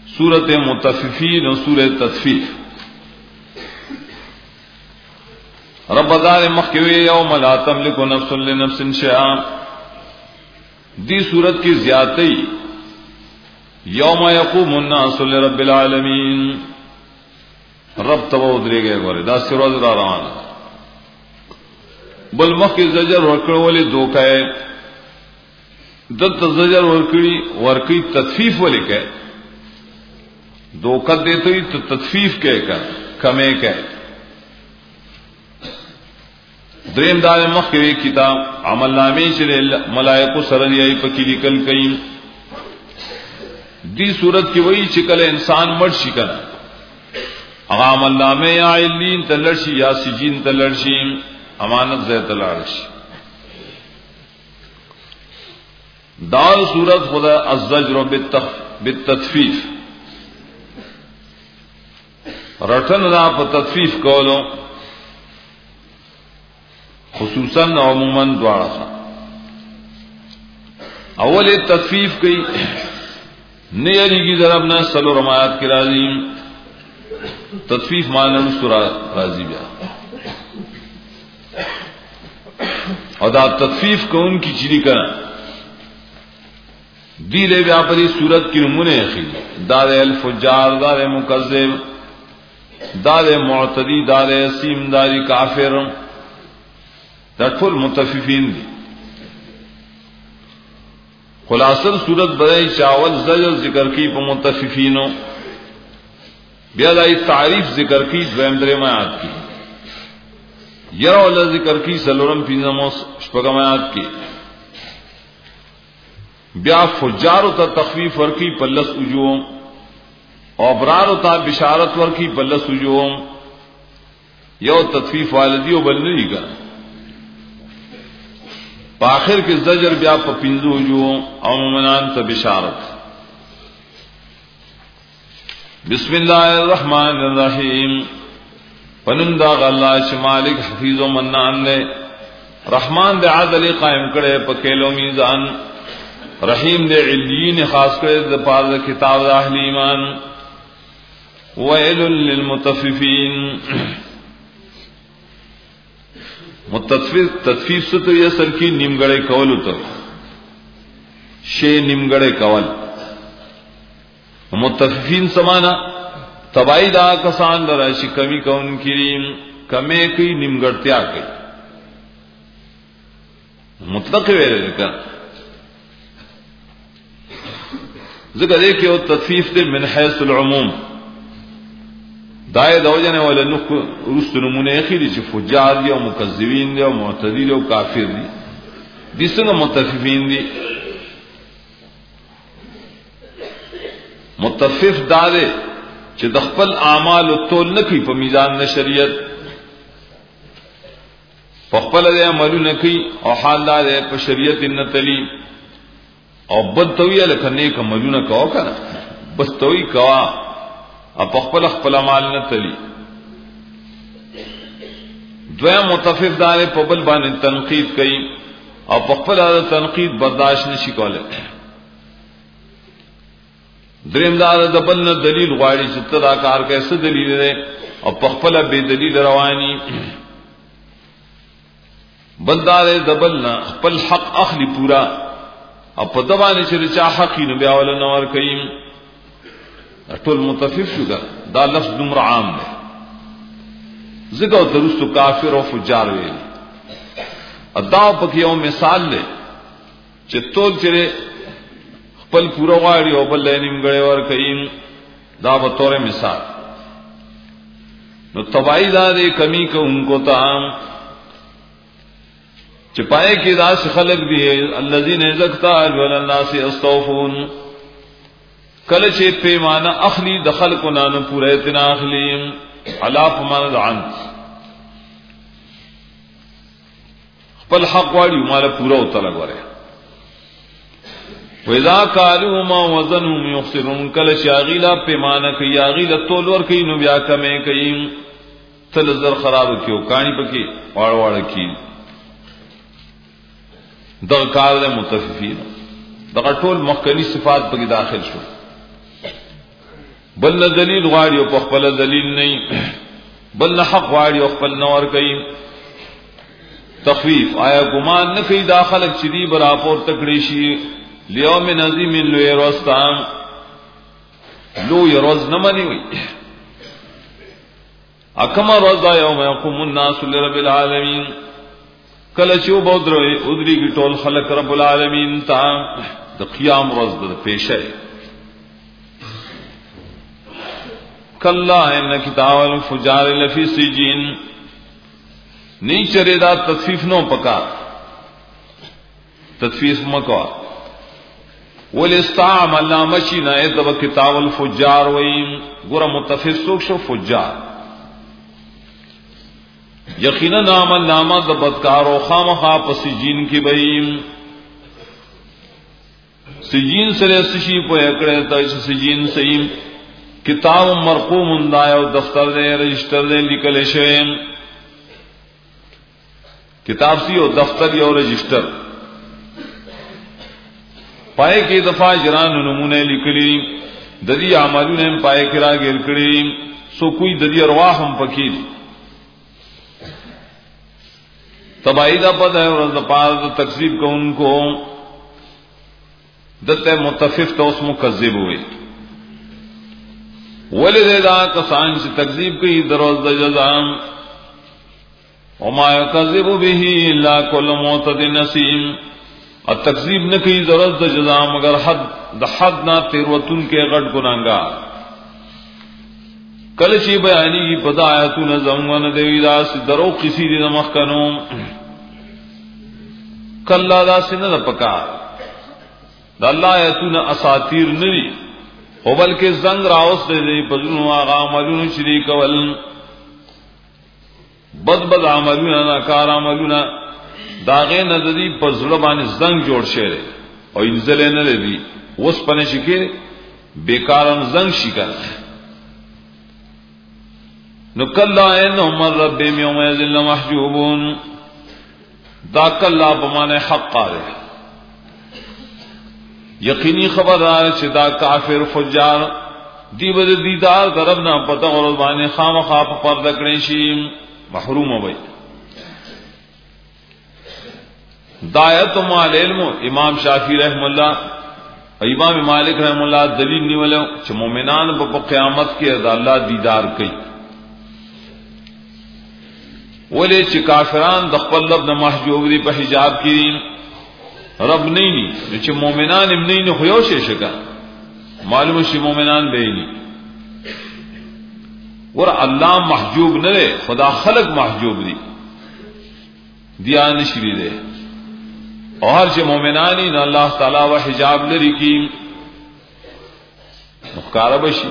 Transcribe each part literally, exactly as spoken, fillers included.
سورۃ مطففین اور سورۃ تطفیف. رب دار مخوی یوم لا تملک نفس لنفس شیئا. دی صورت کی زیادتی یوم یقوم الناس لرب العالمین. رب تبو ادرے گئے گورے دا سروز را روان بل مخ کی زجر ورکڑ والی دوکہ ہے دت زجر ورکڑی ورکی تطفیف والی کہ دوکہ دیتے ہی تو تطفیف کہے کر کمے کہے. دریم دار مخ کی کتاب عمل نامی چلے ملائکو سرنیائی پکی لکل کئی. دی صورت کی وہی چکل انسان مر شکن عمل نامے یا علین تلرشی یا سجین تلرشی امانت زی تلرشی. دار صورت خدا الزجر بالتطفیف رٹن را پا تطفیف کولو خصوصاً عموماً دوارا تھا. اول تطفیف کی نیری کی ضربنا سلو رمایات کی راضی تطفیف معنی سورہ راضی بیا اور دا تطفیف کو ان کی چیری کرنا دی لے بیا پری صورت کی نمونے اخی دار الفجار دار مکذب دار معتدی دار اسیم داری کافر دا ټول متففین دی. خلاصل صورت بدائی چاول زجر ذکر کی پا متففینو بیادائی تعریف ذکر کی دویم درم آیات کی یرا اللہ ذکر کی سلورم پینزم شپگم آیات کی بیا فجارو تا تخفیف ورکی پلس اجوم ابرارو تا بشارت ورکی پلس اجوم یو تطفیف والدیو بلنی کا آخر کے زجر بیا پپنزو جو عموماً تا بشارت. بسم اللہ الرحمن الرحیم. پنندا اللہ شمالک حفیظ و منان لے رحمان دے عدل قائم کرے پکیلو میزان رحیم دے علین خاص کرے دے پار دے کتاب دے اہل ایمان. ویل للمطففین. متطفیف تطفیف سے تو یہ سر کی نیمگڑے کول تو شے نیمگڑے کول. متطففین سمانا تبائی دا کسان درائشی کمی کون کریم کمے کی نیمگڑتیا کی مطلق ویرے لکا ذکر دے کہ وہ تطفیف دے من حیث العموم دائے دو جانے والا نخ رست نمونے اخیری چی فجار دی و مکذبین دی و معتدی دی و کافر دی دی سنگا متففین دی. متفف دارے چی دخپل اعمال و تول نکی پا میزان نشریت پخپل دے عملو نکی او حال دارے پا شریعت نتلی او بد توی لکھنے کا عملو نکاو کنا بس توی کوا اب اخپل اخپل مال نہ تلی. دویم متفف دار پبل بان تنقید کئی اب اخپل تنقید برداشت نشی کولے. دریم دار دبل نہ دلیل غاڑی چتدا کار کیسے دلیل دے اب اخپل بے دلیل روانی. بلدار دبل نہ اخپل حق اخلی پورا اب پدبانی چر چا حقی نہ بیاول نور کئیم ټول متفف شو دا لفظ دمر عام ہے ذکر درست کافر و فجار ویلی اداو پک یو مثال لے چتول چرے خپل پورا غاڑی او بل لینیم گڑے ور کئیم دا بطور مثال نو تبائی دا دے کمی کا ان کو تام چپائے کی دا سے خلق بھی ہے الذین ازکتا الولناس استوفون کل چے پیمانہ اخلی دخل کو نانو پورا اتنا اخلی علا پمانا دعنت خپل حق واڑی مالا پورا ہوتا لگو رہے. وَإِذَا كَالُوهُمَا وَزَنُهُمْ يُخْسِرُونَ. کل چے آغیلا پیمانہ کئی آغیلا تولور کئی نو بیا کمیں کئی تلزر خراب کیو کانی پکی واڑ واڑ کی دغ کار دے متففین دغ ټول مخکنی صفات پکی داخل شو. بل دلیل غواړي او په خپل دلیل نه، بل حق غواړي او خپل نور کوي. تخفیف آیا ګمان نه کوي دا خلک چې دی برابر تکړی شي لیوم عظیم لو یروستان لو یروز نه مني وي اکما روزا یوم یقوم الناس لرب العالمین کله چې وبودري ودريږي ټول خلق رب العالمین ته د قیام ورځ د پیشه. کلا ان کتاب الفجار لفی سجین نہیں چرے دا تطفیف نو پکا تطفیف مکوا والاستعمل مشینا ادب کتاب الفجار ویم گورا متفیف سوک شو فجار یقینا عمل نامہ د بدکارو خامخا پس سجین کی بیم سجین سره سشی په اکړه ته سجین سیم کتاب مرقوم دایو دفتر دے رجسٹر دے لیکل شوی کتاب سی او دفتر یو رجسٹر پائے کې دفعہ جران نمونه لیکلی د دې اعمالونه پائے کې راګر کړي سو کوئی د دې ارواح هم پکې تبعیدا پد ہے اور د پاره تکذیب کوونکو دته متفف تو اس مکذب ہوئے ولذا کسان سے تکذیب کی دروز د جزاء وما يكذب به الا كل معتد نسیم اور تکذیب نہ کی ضرورت د جزاء مگر حد د حد نہ تیروتن کے غټ گناہگار کل شی بیانی کی پدا آیاتون زمون دیوی دا سی درو کسی دی نمخ کنو کلا دا سی نہ پکا دا اللہ آیاتون اساطیر نری او بلکہ زنگ راوس دے دے پزنو آغا عملون شریک ول بد بد عملون ناکار عملون داغے ندی پزلبان زنگ جوڑ شیرے او انزلے نہ دی وس پنے شکے بیکارن زنگ شکا نو کلا انہم من ربهم یومئذ لمحجوبون دا کلا بمانے حق قارے یقینی خبردار چې دا کافر فجار دی بد دیدار دربنا پتہ اور باندې خامخا په پرده کړي شي محروم وي. دایت مال علم امام شافعی رحم الله امام مالک رحم الله دلیل نیولو چې مؤمنان په قیامت کې د الله دیدار کوي ولې چې کافران د خپل رب نه محجوب دي په حجاب کې رب نہیں نی چې مومنان ام نہیں نو خو شي شګه معلوم شي مومنان به ني ور الله محجوب نه ده خدا خلق محجوب دي دیان شری ده اور چې مومنان نه الله تعالی وا حجاب لري کی مخکار بشي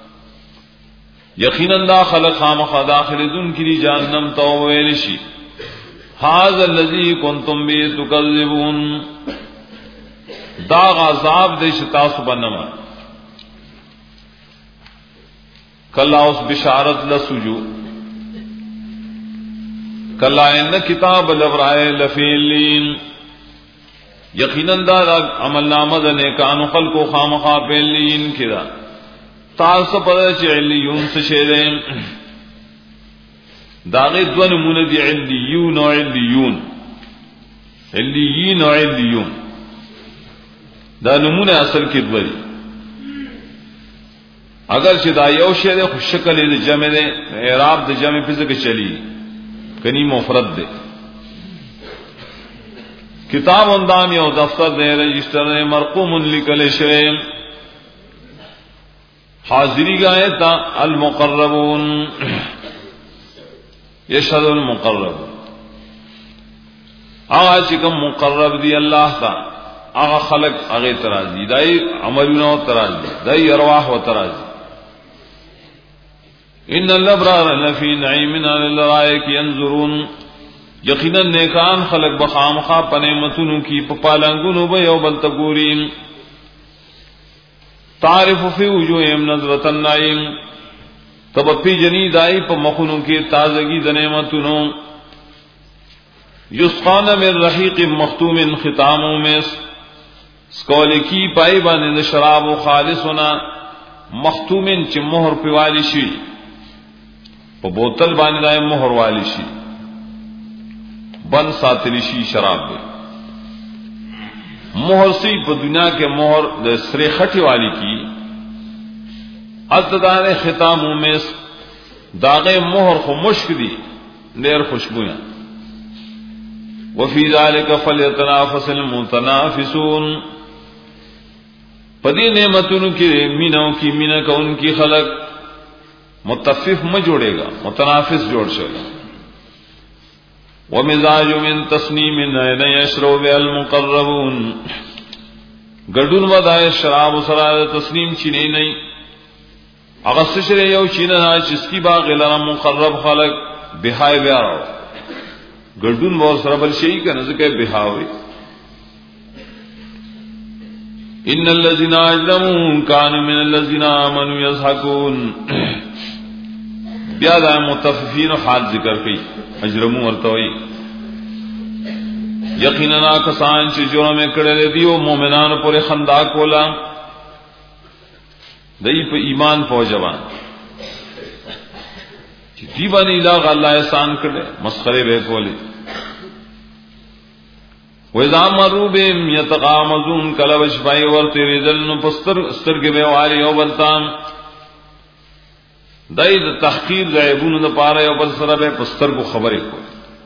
یقینا دا خلق خامخ داخلون کی جهنم تو ویل شي هذا الذي كنتم به تكذبون دا عذاب دې شتا سبنما کلا اس بشارت لسجو کلا ان کتاب الابرار لفی اللین یقینا دا عمل نامه د نیکانو خلقو خامخا په لین کړه تاسو په چې علیون څه شه داغه دو نمونه دی علیون او علیون علیین او علیون دا نمونه اصل کې دوی اگر چې دا یو شی د شکل د جمع ده اعراب د جمع په څه چلی کني مفرد ده کتاب اندام یو دفتر ده رجسٹر ده مرقوم لکل شی حاضری گائے تا المقربون یشهد المقرب آغا چکم مقرب دی اللہ تا آغا خلق آغی ترازی دائی عملون و ترازی دائی ارواح و ترازی ان الابرار لفی نعیمنا للرائک ینظرون یقینا نیکان خلق بخامخا پنیمتنو کی پپالنگونو بیو بلتگوریم تعرف فی وجوہم نظرت النعیم تب پی جنی دائی پا مخنو کی تازگی دنیمتنو یسقان من رحیق مختوم ختامو میں سکولی کی پائی باند شراب و خالصنا مختومن چې مہر په والی شي په بوتل باندې دای مہر والی شي بن ساتلی شي شراب دی مہر سی په دنیا کې مہر د سری خټي والی کی ازدان ختام مس داغه مہر خو مشک دی ډیر خوشبویا وفي ذلك فليتنافس المتنافسون پدی نعمتونو کی مینو کی مینا کا ان کی خلق متفف میں جوڑے گا متنافس جوڑ شگا ومزاج من تسنیم عین یشرب المقربون گډون ودای شراب سره تسنیم چینه نه اغه سره یو چینه چې کی باغ لرا مقرب خلق بهای بیا گردون ور سره بل شي کنه ځکه بهاوي ان الذين اجرموا كانوا من الذين امنوا يضحكون بیا دا متففین حال ذکر کړي اجرمو ورته وي یقینا کسان چې جرم کړل دي او مؤمنانو پر خندا کولا دای په ایمان فوجوان چې دی باندې لا الله احسان کړي مسخره به کولی وَإِذَا مَرُّوا بِهِمْ يَتَغَامَزُونَ کلب شپای ورته ریدل نو پستر سترګې به والی او بلتان دای د تحقیر غیبونو د پاره او بل سره به پستر کو خبرې کو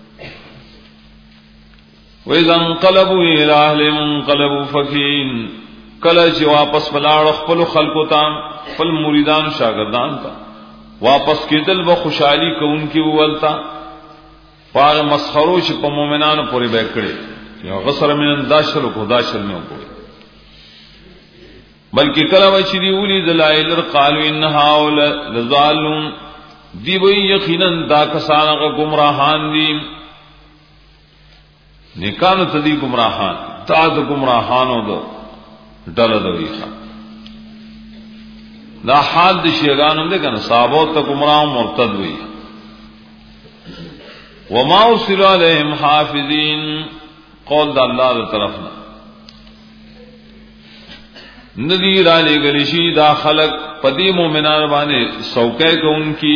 وَإِذَا انقلبوا إِلَى أَهْلِهِمْ انقلبوا فَكِهِينَ کله چې واپس بلاړ خپل خلقو ته خپل مریدان شاګردان ته واپس کېدل به خوشحالي کوونکی ولتا پاره مسخرو چې په مؤمنانو پورې به کړي یا غسر من داشل کو داشل میں کو بلکہ کلمہ چری اولی دلائل قالوا ان هؤلاء لضالون دی وی یقینا دا کسان گمراہان دی نکان تدی گمراہان تا د گمراہانو دو ڈل دوی دا حال د شیگانو دے کنا صحابو تا گمراہ مرتد وی وما ارسلوا علیہم حافظین قول دا اللہ دا طرفنا ندی را لے گلشی دا خلق پدی مومنان بانے سوکے کو ان کی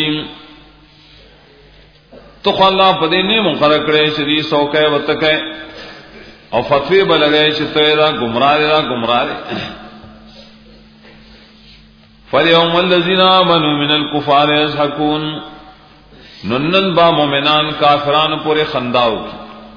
تو خواہ پدی نے مقرر کرے چدی سوکے وتکے اور فتوی بلگے چتوے دا گمراہ دا گمراہ فَالْيَوْمَ الَّذِينَ آمَنُوا مِنَ الْكُفَارِ يَضْحَكُونَ ننن با مومنان کافران پورے خنداو کی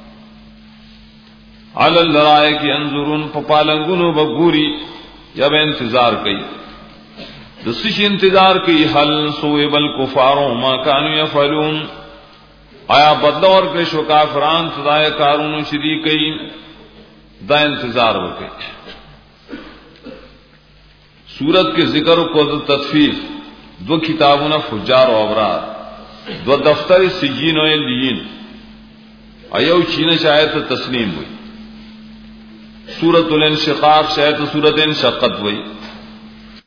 علی الرائے کی انظرون پپالنگونو بگوری یا بے انتظار کئی دسش انتظار کئی حل سوئب الکفارو ما کانو یفعلون آیا بدلور کرشو کافران صدای کارونو شدی کئی دا انتظار وکئی سورت کے ذکر کو تطفیف دو کتابونا فجار و ابرار دو دفتر سجین و لیین ایو چین شاید تسلیم ہوئی سورۃ الانشقاق شاید سورۃ انشقت ہوئی